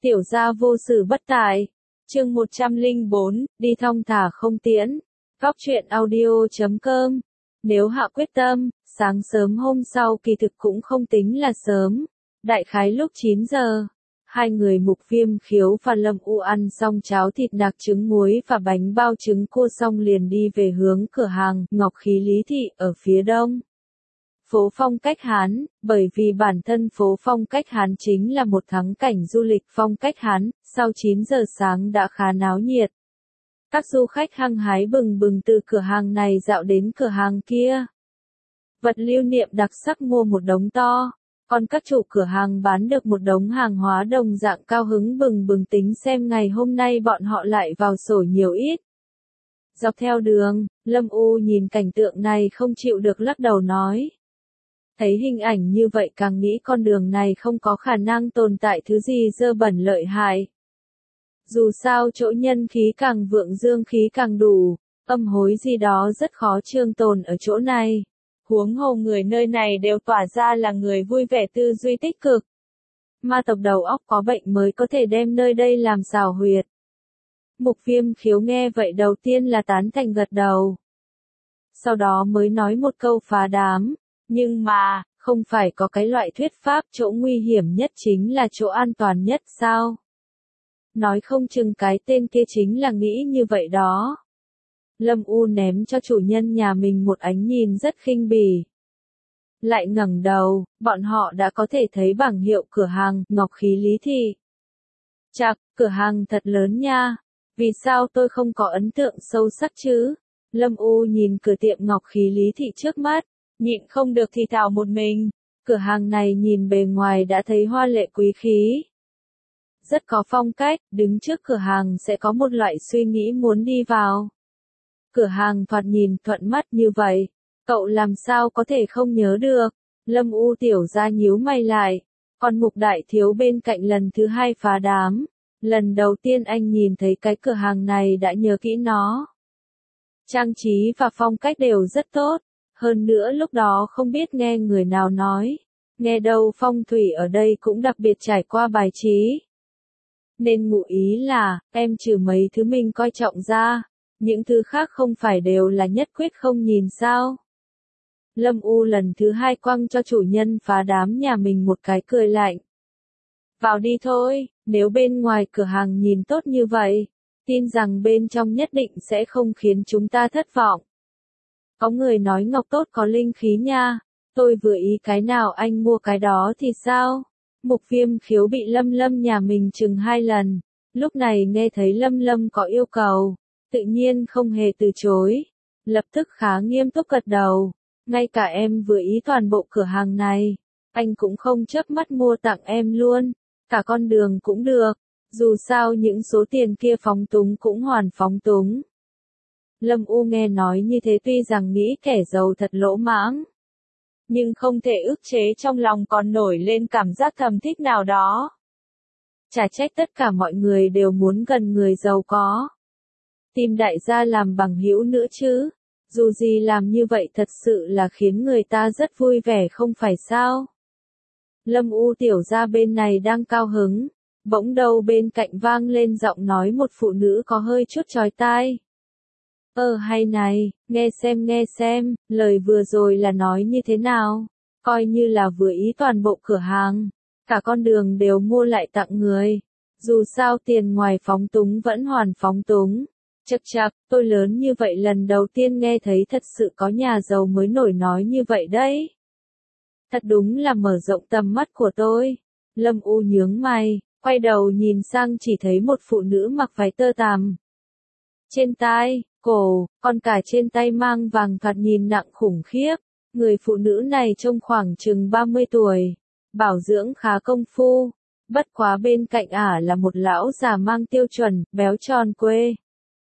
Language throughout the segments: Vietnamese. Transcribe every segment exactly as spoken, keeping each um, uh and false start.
Tiểu gia vô sự bất tài. Chương một trăm lẻ bốn, đi thong thả không tiễn. Góc truyện audio chấm com. Nếu hạ quyết tâm, sáng sớm hôm sau kỳ thực cũng không tính là sớm. Đại khái lúc chín giờ, hai người Mục Viêm Khiếu và Lâm U ăn xong cháo thịt nạc trứng muối và bánh bao trứng cua xong liền đi về hướng cửa hàng Ngọc Khí Lý Thị ở phía đông. Phố phong cách Hán, bởi vì bản thân phố phong cách Hán chính là một thắng cảnh du lịch phong cách Hán, sau chín giờ sáng đã khá náo nhiệt. Các du khách hăng hái bừng bừng từ cửa hàng này dạo đến cửa hàng kia. Vật lưu niệm đặc sắc mua một đống to, còn các chủ cửa hàng bán được một đống hàng hóa đồng dạng cao hứng bừng bừng tính xem ngày hôm nay bọn họ lại vào sổ nhiều ít. Dọc theo đường, Lâm U nhìn cảnh tượng này không chịu được lắc đầu nói. Thấy hình ảnh như vậy càng nghĩ con đường này không có khả năng tồn tại thứ gì dơ bẩn lợi hại. Dù sao chỗ nhân khí càng vượng dương khí càng đủ, âm hối gì đó rất khó trường tồn ở chỗ này. Huống hồ người nơi này đều tỏa ra là người vui vẻ tư duy tích cực. Ma tộc đầu óc có bệnh mới có thể đem nơi đây làm xào huyệt. Mục Viêm Khiếu nghe vậy đầu tiên là tán thành gật đầu. Sau đó mới nói một câu phá đám. Nhưng mà, không phải có cái loại thuyết pháp chỗ nguy hiểm nhất chính là chỗ an toàn nhất sao? Nói không chừng cái tên kia chính là nghĩ như vậy đó. Lâm U ném cho chủ nhân nhà mình một ánh nhìn rất khinh bỉ. Lại ngẩng đầu, bọn họ đã có thể thấy bảng hiệu cửa hàng Ngọc Khí Lý Thị. Chạc, cửa hàng thật lớn nha. Vì sao tôi không có ấn tượng sâu sắc chứ? Lâm U nhìn cửa tiệm Ngọc Khí Lý Thị trước mắt. Nhịn không được thì thào một mình, cửa hàng này nhìn bề ngoài đã thấy hoa lệ quý khí. Rất có phong cách, đứng trước cửa hàng sẽ có một loại suy nghĩ muốn đi vào. Cửa hàng thoạt nhìn thuận mắt như vậy, cậu làm sao có thể không nhớ được, Lâm U tiểu ra nhíu mày lại, còn Mục Đại Thiếu bên cạnh lần thứ hai phá đám, lần đầu tiên anh nhìn thấy cái cửa hàng này đã nhớ kỹ nó. Trang trí và phong cách đều rất tốt. Hơn nữa lúc đó không biết nghe người nào nói, nghe đâu phong thủy ở đây cũng đặc biệt trải qua bài trí. Nên ngụ ý là, em trừ mấy thứ mình coi trọng ra, những thứ khác không phải đều là nhất quyết không nhìn sao. Lâm U lần thứ hai quăng cho chủ nhân phá đám nhà mình một cái cười lạnh. Vào đi thôi, nếu bên ngoài cửa hàng nhìn tốt như vậy, tin rằng bên trong nhất định sẽ không khiến chúng ta thất vọng. Có người nói ngọc tốt có linh khí nha, tôi vừa ý cái nào anh mua cái đó thì sao? Mục Viêm Khiếu bị Lâm Lâm nhà mình chừng hai lần, lúc này nghe thấy Lâm Lâm có yêu cầu, tự nhiên không hề từ chối, lập tức khá nghiêm túc gật đầu, ngay cả em vừa ý toàn bộ cửa hàng này, anh cũng không chớp mắt mua tặng em luôn, cả con đường cũng được, dù sao những số tiền kia phóng túng cũng hoàn phóng túng. Lâm U nghe nói như thế tuy rằng nghĩ kẻ giàu thật lỗ mãng, nhưng không thể ức chế trong lòng còn nổi lên cảm giác thầm thích nào đó. Chả trách tất cả mọi người đều muốn gần người giàu có. Tìm đại gia làm bằng hữu nữa chứ, dù gì làm như vậy thật sự là khiến người ta rất vui vẻ không phải sao. Lâm U tiểu gia bên này đang cao hứng, bỗng đâu bên cạnh vang lên giọng nói một phụ nữ có hơi chút chói tai. Ơ hay này, nghe xem nghe xem, lời vừa rồi là nói như thế nào, coi như là vừa ý toàn bộ cửa hàng, cả con đường đều mua lại tặng người, dù sao tiền ngoài phóng túng vẫn hoàn phóng túng, chậc chậc, tôi lớn như vậy lần đầu tiên nghe thấy thật sự có nhà giàu mới nổi nói như vậy đấy. Thật đúng là mở rộng tầm mắt của tôi, Lâm U nhướng mày, quay đầu nhìn sang chỉ thấy một phụ nữ mặc váy tơ tằm. Trên tai, cổ, còn cả trên tay mang vàng thoạt nhìn nặng khủng khiếp, người phụ nữ này trông khoảng chừng ba mươi tuổi, bảo dưỡng khá công phu, bất quá bên cạnh ả là một lão già mang tiêu chuẩn, béo tròn quê.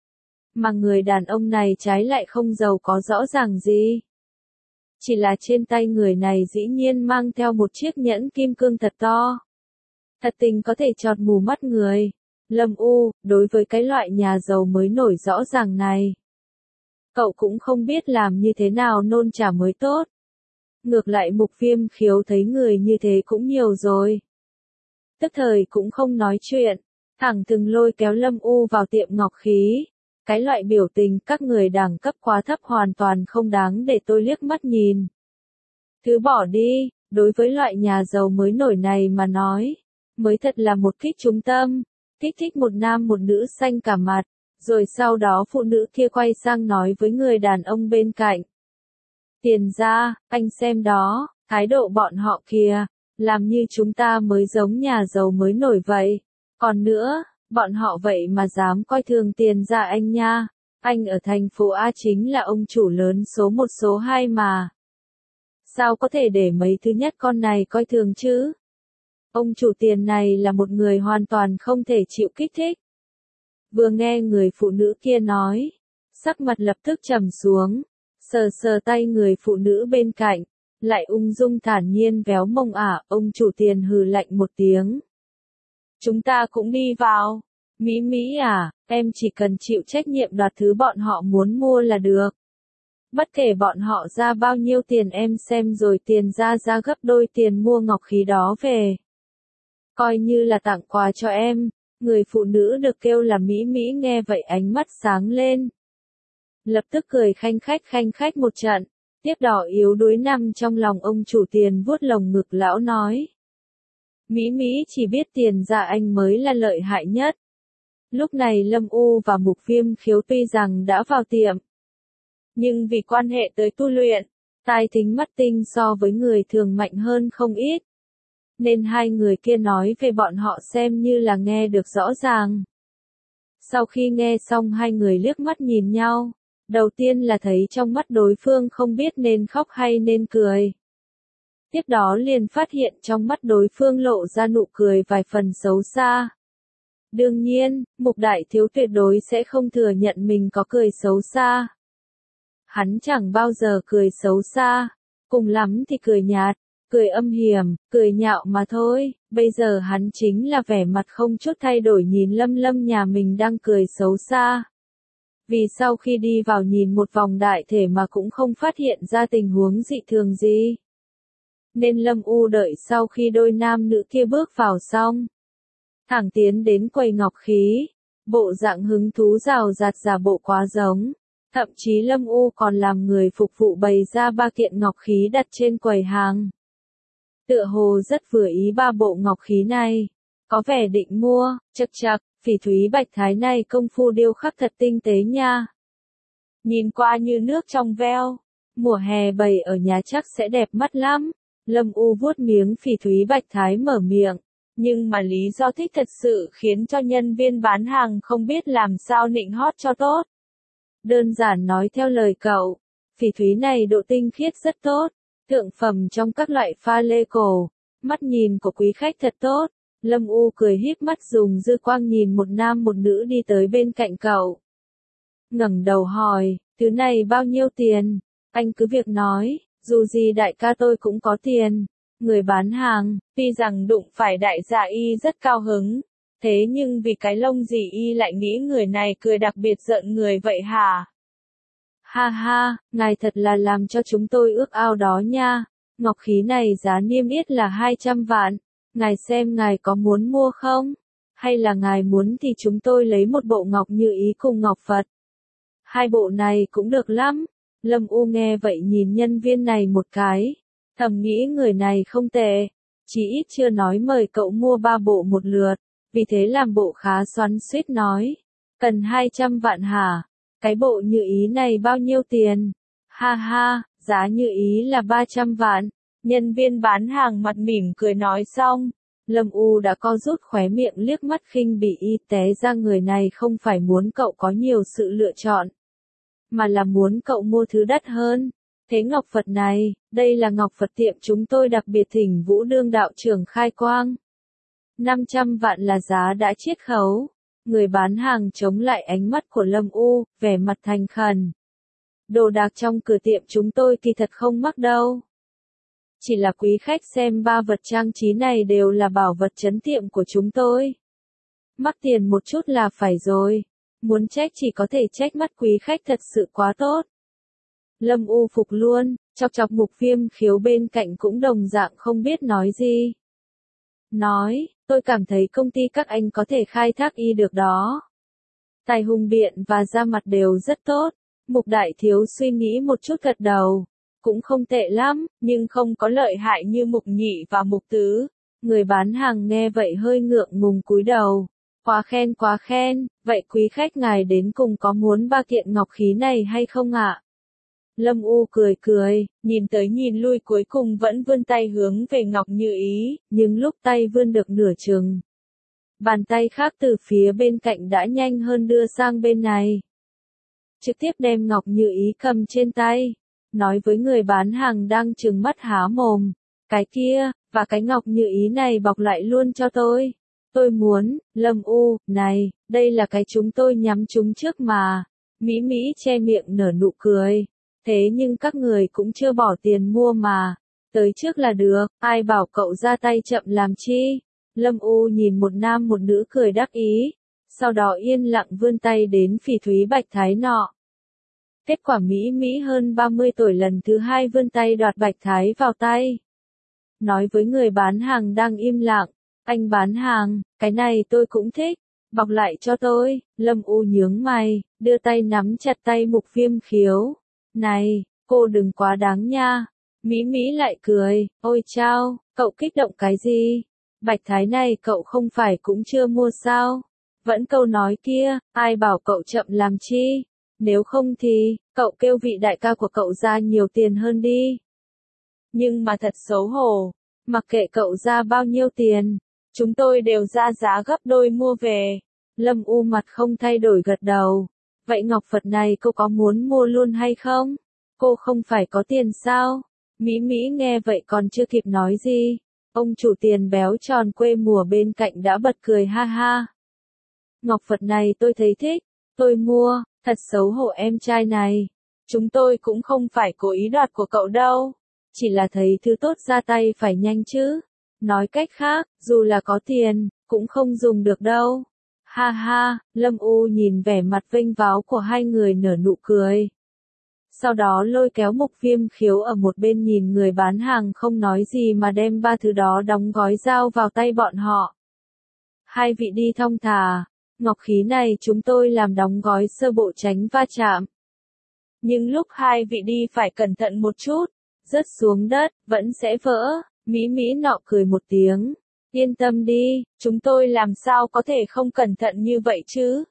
Mà người đàn ông này trái lại không giàu có rõ ràng gì. Chỉ là trên tay người này dĩ nhiên mang theo một chiếc nhẫn kim cương thật to. Thật tình có thể chọt mù mắt người. Lâm U, đối với cái loại nhà giàu mới nổi rõ ràng này, cậu cũng không biết làm như thế nào nôn trả mới tốt. Ngược lại Mục Viêm Khiếu thấy người như thế cũng nhiều rồi. tức thời cũng không nói chuyện, thẳng thừng lôi kéo Lâm U vào tiệm ngọc khí. Cái loại biểu tình các người đẳng cấp quá thấp hoàn toàn không đáng để tôi liếc mắt nhìn. Thứ bỏ đi, đối với loại nhà giàu mới nổi này mà nói, mới thật là một kích trúng tâm, kích thích một nam một nữ xanh cả mặt, rồi sau đó phụ nữ kia quay sang nói với người đàn ông bên cạnh. Tiền ra, anh xem đó, thái độ bọn họ kìa, làm như chúng ta mới giống nhà giàu mới nổi vậy. Còn nữa, bọn họ vậy mà dám coi thường tiền ra anh nha, anh ở thành phố A chính là ông chủ lớn số một số hai mà. Sao có thể để mấy thứ nhất con này coi thường chứ? Ông chủ tiền này là một người hoàn toàn không thể chịu kích thích. Vừa nghe người phụ nữ kia nói, sắc mặt lập tức trầm xuống, sờ sờ tay người phụ nữ bên cạnh, lại ung dung thản nhiên véo mông ả, ông chủ tiền hừ lạnh một tiếng. Chúng ta cũng đi vào. Mỹ Mỹ à, em chỉ cần chịu trách nhiệm đoạt thứ bọn họ muốn mua là được. Bất kể bọn họ ra bao nhiêu tiền em xem rồi tiền ra ra gấp đôi tiền mua ngọc khí đó về. Coi như là tặng quà cho em. Người phụ nữ được kêu là Mỹ Mỹ nghe vậy ánh mắt sáng lên. Lập tức cười khanh khách khanh khách một trận, tiếp đỏ yếu đuối nằm trong lòng ông chủ tiền vuốt lồng ngực lão nói. Mỹ Mỹ chỉ biết tiền ra anh mới là lợi hại nhất. Lúc này Lâm U và Mục Viêm Khiếu tuy rằng đã vào tiệm, nhưng vì quan hệ tới tu luyện, tai thính mắt tinh so với người thường mạnh hơn không ít. Nên hai người kia nói về bọn họ xem như là nghe được rõ ràng. Sau khi nghe xong hai người liếc mắt nhìn nhau, đầu tiên là thấy trong mắt đối phương không biết nên khóc hay nên cười. Tiếp đó liền phát hiện trong mắt đối phương lộ ra nụ cười vài phần xấu xa. Đương nhiên, Mục Đại Thiếu tuyệt đối sẽ không thừa nhận mình có cười xấu xa. Hắn chẳng bao giờ cười xấu xa, cùng lắm thì cười nhạt, cười âm hiểm, cười nhạo mà thôi. Bây giờ hắn chính là vẻ mặt không chút thay đổi nhìn Lâm Lâm nhà mình đang cười xấu xa. Vì sau khi đi vào nhìn một vòng đại thể mà cũng không phát hiện ra tình huống dị thường gì. Nên Lâm U đợi sau khi đôi nam nữ kia bước vào xong, thẳng tiến đến quầy ngọc khí, bộ dạng hứng thú rào rạt giả bộ quá giống. Thậm chí Lâm U còn làm người phục vụ bày ra ba kiện ngọc khí đặt trên quầy hàng. Tựa hồ rất vừa ý ba bộ ngọc khí này, có vẻ định mua, chậc chậc, phỉ thúy bạch thái này công phu điêu khắc thật tinh tế nha. Nhìn qua như nước trong veo, mùa hè bày ở nhà chắc sẽ đẹp mắt lắm. Lâm U vuốt miếng phỉ thúy bạch thái mở miệng, nhưng mà lý do thích thật sự khiến cho nhân viên bán hàng không biết làm sao nịnh hót cho tốt. Đơn giản nói theo lời cậu, phỉ thúy này độ tinh khiết rất tốt, thượng phẩm trong các loại pha lê cổ, mắt nhìn của quý khách thật tốt. Lâm U cười híp mắt dùng dư quang nhìn một nam một nữ đi tới bên cạnh cậu. Ngẩng đầu hỏi, thứ này bao nhiêu tiền? Anh cứ việc nói, dù gì đại ca tôi cũng có tiền. Người bán hàng, tuy rằng đụng phải đại gia y rất cao hứng, thế nhưng vì cái lông gì y lại nghĩ người này cười đặc biệt giận người vậy hả? Ha ha, ngài thật là làm cho chúng tôi ước ao đó nha. Ngọc khí này giá niêm yết là hai trăm vạn. Ngài xem ngài có muốn mua không? Hay là ngài muốn thì chúng tôi lấy một bộ ngọc như ý cùng ngọc Phật. Hai bộ này cũng được lắm. Lâm U nghe vậy nhìn nhân viên này một cái, thầm nghĩ người này không tệ, chỉ ít chưa nói mời cậu mua ba bộ một lượt, vì thế làm bộ khá xoắn xuýt nói, cần hai trăm vạn hả? Cái bộ như ý này bao nhiêu tiền? Ha ha, giá như ý là ba trăm vạn. Nhân viên bán hàng mặt mỉm cười nói xong, Lâm U đã co rút khóe miệng liếc mắt khinh bỉ y té ra người này không phải muốn cậu có nhiều sự lựa chọn, mà là muốn cậu mua thứ đắt hơn. Thế ngọc Phật này, đây là ngọc Phật tiệm chúng tôi đặc biệt thỉnh Vũ Đương đạo trưởng khai quang. năm trăm vạn là giá đã chiết khấu. Người bán hàng chống lại ánh mắt của Lâm U, vẻ mặt thành khẩn. Đồ đạc trong cửa tiệm chúng tôi kỳ thật không mắc đâu. Chỉ là quý khách xem ba vật trang trí này đều là bảo vật trấn tiệm của chúng tôi. Mắc tiền một chút là phải rồi. Muốn trách chỉ có thể trách mắt quý khách thật sự quá tốt. Lâm U phục luôn, chọc chọc Mục Viêm Khiếu bên cạnh cũng đồng dạng không biết nói gì. Nói, tôi cảm thấy công ty các anh có thể khai thác y được đó. Tài hùng biện và da mặt đều rất tốt. Mục Đại Thiếu suy nghĩ một chút gật đầu. Cũng không tệ lắm, nhưng không có lợi hại như Mục Nhị và Mục Tứ. Người bán hàng nghe vậy hơi ngượng ngùng cúi đầu. Quá khen quá khen, vậy quý khách ngài đến cùng có muốn ba kiện ngọc khí này hay không ạ? Lâm U cười cười, nhìn tới nhìn lui cuối cùng vẫn vươn tay hướng về Ngọc Như Ý, nhưng lúc tay vươn được nửa chừng. Bàn tay khác từ phía bên cạnh đã nhanh hơn đưa sang bên này. Trực tiếp đem Ngọc Như Ý cầm trên tay, nói với người bán hàng đang trừng mắt há mồm. Cái kia, và cái Ngọc Như Ý này bọc lại luôn cho tôi. Tôi muốn, Lâm U, này, đây là cái chúng tôi nhắm chúng trước mà. Mỹ Mỹ che miệng nở nụ cười. Thế nhưng các người cũng chưa bỏ tiền mua mà. Tới trước là được, ai bảo cậu ra tay chậm làm chi. Lâm U nhìn một nam một nữ cười đắc ý. Sau đó yên lặng vươn tay đến Phỉ Thúy Bạch Thái nọ. Kết quả Mỹ Mỹ hơn ba mươi tuổi lần thứ hai vươn tay đoạt Bạch Thái vào tay. Nói với người bán hàng đang im lặng. Anh bán hàng, cái này tôi cũng thích. Bọc lại cho tôi. Lâm U nhướng mày, đưa tay nắm chặt tay Mục Viêm Khiếu. Này, cô đừng quá đáng nha. Mỹ Mỹ lại cười, ôi chao, cậu kích động cái gì? Bạch Thái này cậu không phải cũng chưa mua sao? Vẫn câu nói kia, ai bảo cậu chậm làm chi? Nếu không thì, cậu kêu vị đại ca của cậu ra nhiều tiền hơn đi. Nhưng mà thật xấu hổ, mặc kệ cậu ra bao nhiêu tiền, chúng tôi đều ra giá gấp đôi mua về. Lâm U mặt không thay đổi gật đầu. Vậy ngọc Phật này cô có muốn mua luôn hay không? Cô không phải có tiền sao? Mỹ Mỹ nghe vậy còn chưa kịp nói gì. Ông chủ tiền béo tròn quê mùa bên cạnh đã bật cười ha ha. Ngọc Phật này tôi thấy thích, tôi mua, thật xấu hổ em trai này. Chúng tôi cũng không phải cố ý đoạt của cậu đâu. Chỉ là thấy thứ tốt ra tay phải nhanh chứ. Nói cách khác, dù là có tiền, cũng không dùng được đâu. Ha ha, Lâm U nhìn vẻ mặt vênh váo của hai người nở nụ cười. Sau đó lôi kéo Mục Viêm Khiếu ở một bên nhìn người bán hàng không nói gì mà đem ba thứ đó đóng gói giao vào tay bọn họ. Hai vị đi thong thả, ngọc khí này chúng tôi làm đóng gói sơ bộ tránh va chạm. Nhưng lúc hai vị đi phải cẩn thận một chút, rớt xuống đất, vẫn sẽ vỡ. Mỹ Mỹ nọ cười một tiếng. Yên tâm đi, chúng tôi làm sao có thể không cẩn thận như vậy chứ?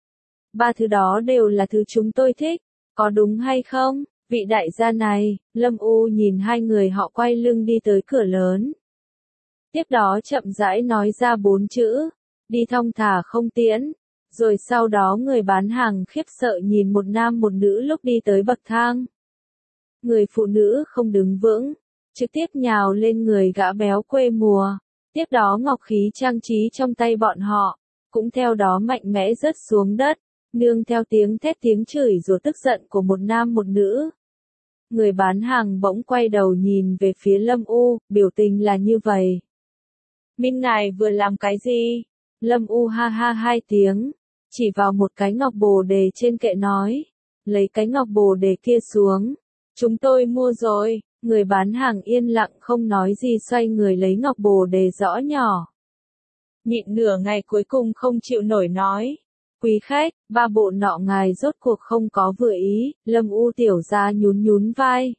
Ba thứ đó đều là thứ chúng tôi thích, có đúng hay không? Vị đại gia này, Lâm U nhìn hai người họ quay lưng đi tới cửa lớn. Tiếp đó chậm rãi nói ra bốn chữ, đi thong thả không tiễn. Rồi sau đó người bán hàng khiếp sợ nhìn một nam một nữ lúc đi tới bậc thang. Người phụ nữ không đứng vững, trực tiếp nhào lên người gã béo quê mùa. Tiếp đó ngọc khí trang trí trong tay bọn họ, cũng theo đó mạnh mẽ rớt xuống đất, nương theo tiếng thét tiếng chửi rủa tức giận của một nam một nữ. Người bán hàng bỗng quay đầu nhìn về phía Lâm U, biểu tình là như vậy. Minh ngài vừa làm cái gì? Lâm U ha ha hai tiếng, chỉ vào một cái ngọc bồ đề trên kệ nói, lấy cái ngọc bồ đề kia xuống. Chúng tôi mua rồi. Người bán hàng yên lặng không nói gì xoay người lấy ngọc bồ đề rõ nhỏ. Nhịn nửa ngày cuối cùng không chịu nổi nói. Quý khách, ba bộ nọ ngài rốt cuộc không có vừa ý. Lâm U tiểu gia nhún nhún vai.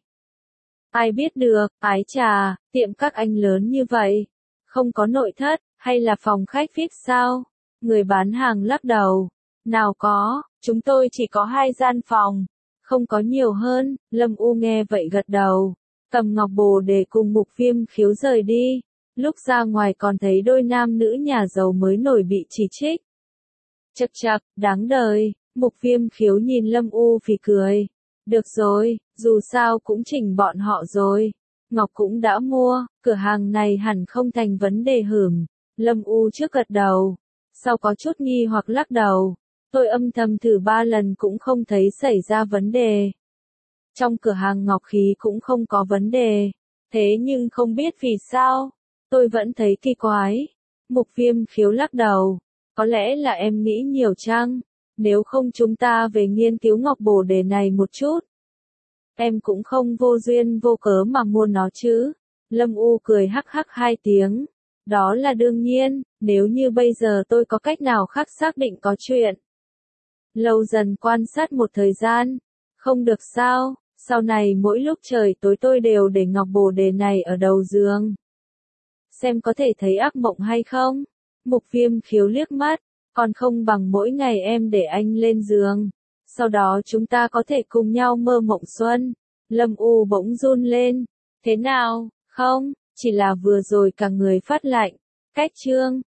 Ai biết được, ái trà, tiệm các anh lớn như vậy. Không có nội thất, hay là phòng khách vi ai pi sao? Người bán hàng lắc đầu. Nào có, chúng tôi chỉ có hai gian phòng. Không có nhiều hơn. Lâm U nghe vậy gật đầu. Cầm ngọc bồ đề cùng Mục Viêm Khiếu rời đi. Lúc ra ngoài còn thấy đôi nam nữ nhà giàu mới nổi bị chỉ trích. Chậc chậc, đáng đời. Mục Viêm Khiếu nhìn Lâm U phì cười. Được rồi, dù sao cũng chỉnh bọn họ rồi. Ngọc cũng đã mua, cửa hàng này hẳn không thành vấn đề hửm. Lâm U trước gật đầu. Sau có chút nghi hoặc lắc đầu. Tôi âm thầm thử ba lần cũng không thấy xảy ra vấn đề. Trong cửa hàng ngọc khí cũng không có vấn đề. Thế nhưng không biết vì sao, tôi vẫn thấy kỳ quái. Mục Viêm Khiếu lắc đầu. Có lẽ là em nghĩ nhiều chăng? Nếu không chúng ta về nghiên cứu ngọc bồ đề này một chút. Em cũng không vô duyên vô cớ mà mua nó chứ. Lâm U cười hắc hắc hai tiếng. Đó là đương nhiên, nếu như bây giờ tôi có cách nào khác xác định có chuyện. Lâu dần quan sát một thời gian. Không được sao, sau này mỗi lúc trời tối tôi đều để ngọc bồ đề này ở đầu giường. Xem có thể thấy ác mộng hay không? Mục Viêm khiếu liếc mắt, còn không bằng mỗi ngày em để anh lên giường. Sau đó chúng ta có thể cùng nhau mơ mộng xuân. Lâm U bỗng run lên. Thế nào, không, chỉ là vừa rồi cả người phát lạnh. Cách chương